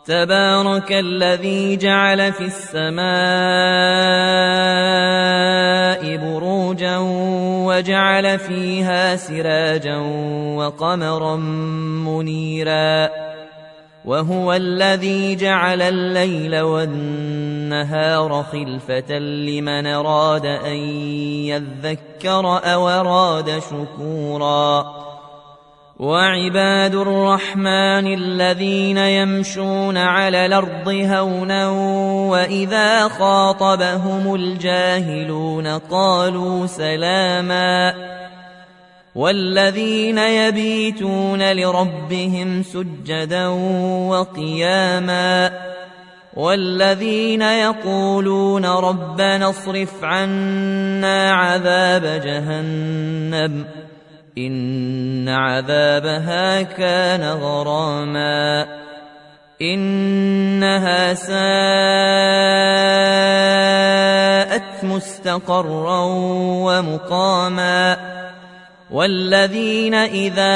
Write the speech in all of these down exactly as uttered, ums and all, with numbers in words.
تبارك الذي جعل في السماء بروجا وجعل فيها سراجا وقمرا منيرا وهو الذي جعل الليل والنهار خلفة لمن أراد أن يذكر أو أراد شكورا وعباد الرحمن الذين يمشون على الأرض هونا وإذا خاطبهم الجاهلون قالوا سلاما والذين يبيتون لربهم سجدا وقياما والذين يقولون ربنا اصرف عنا عذاب جهنم إن عذابها كان غراما إنها ساءت مستقرا ومقاما والذين إذا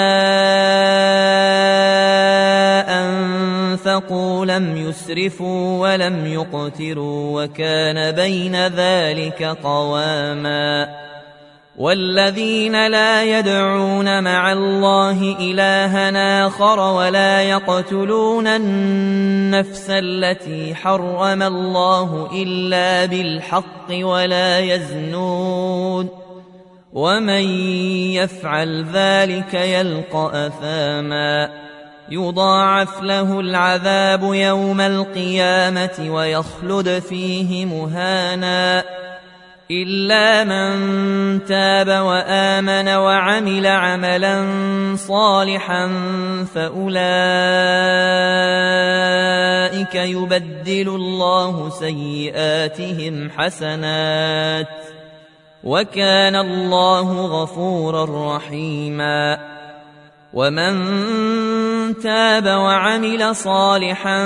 أنفقوا لم يسرفوا ولم يقتروا وكان بين ذلك قواما والذين لا يدعون مع الله إلها آخر ولا يقتلون النفس التي حرم الله إلا بالحق ولا يزنون ومن يفعل ذلك يلقى أثاما يضاعف له العذاب يوم القيامة ويخلد فيه مهانا إلا من تاب وآمن وعمل عملا صالحا فأولئك يبدل الله سيئاتهم حسنات وكان الله غفورا رحيما ومن تاب وعمل صالحا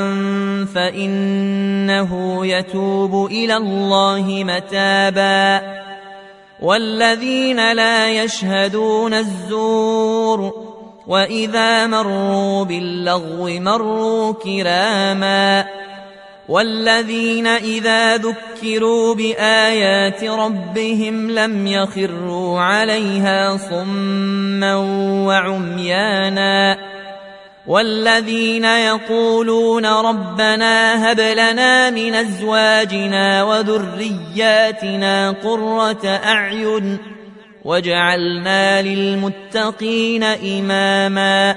فإنه يتوب إلى الله متابا والذين لا يشهدون الزور وإذا مروا باللغو مروا كراما والذين إذا ذكروا بآيات ربهم لم يخروا عليها صما وعميانا والذين يقولون ربنا هب لنا من أزواجنا وذرياتنا قرة أعين واجعلنا للمتقين إماما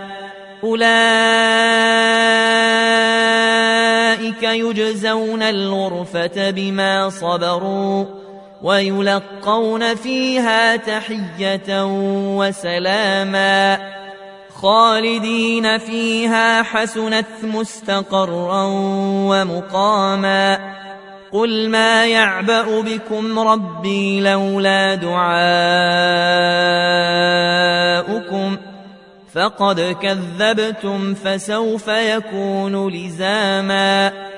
أولئك يجزون الغرفة بما صبروا ويلقون فيها تحية وسلاما خالدين فيها حسنت مستقرا ومقاما قل ما يعبأ بكم ربي لولا دعاؤكم فقد كذبتم فسوف يكون لزاما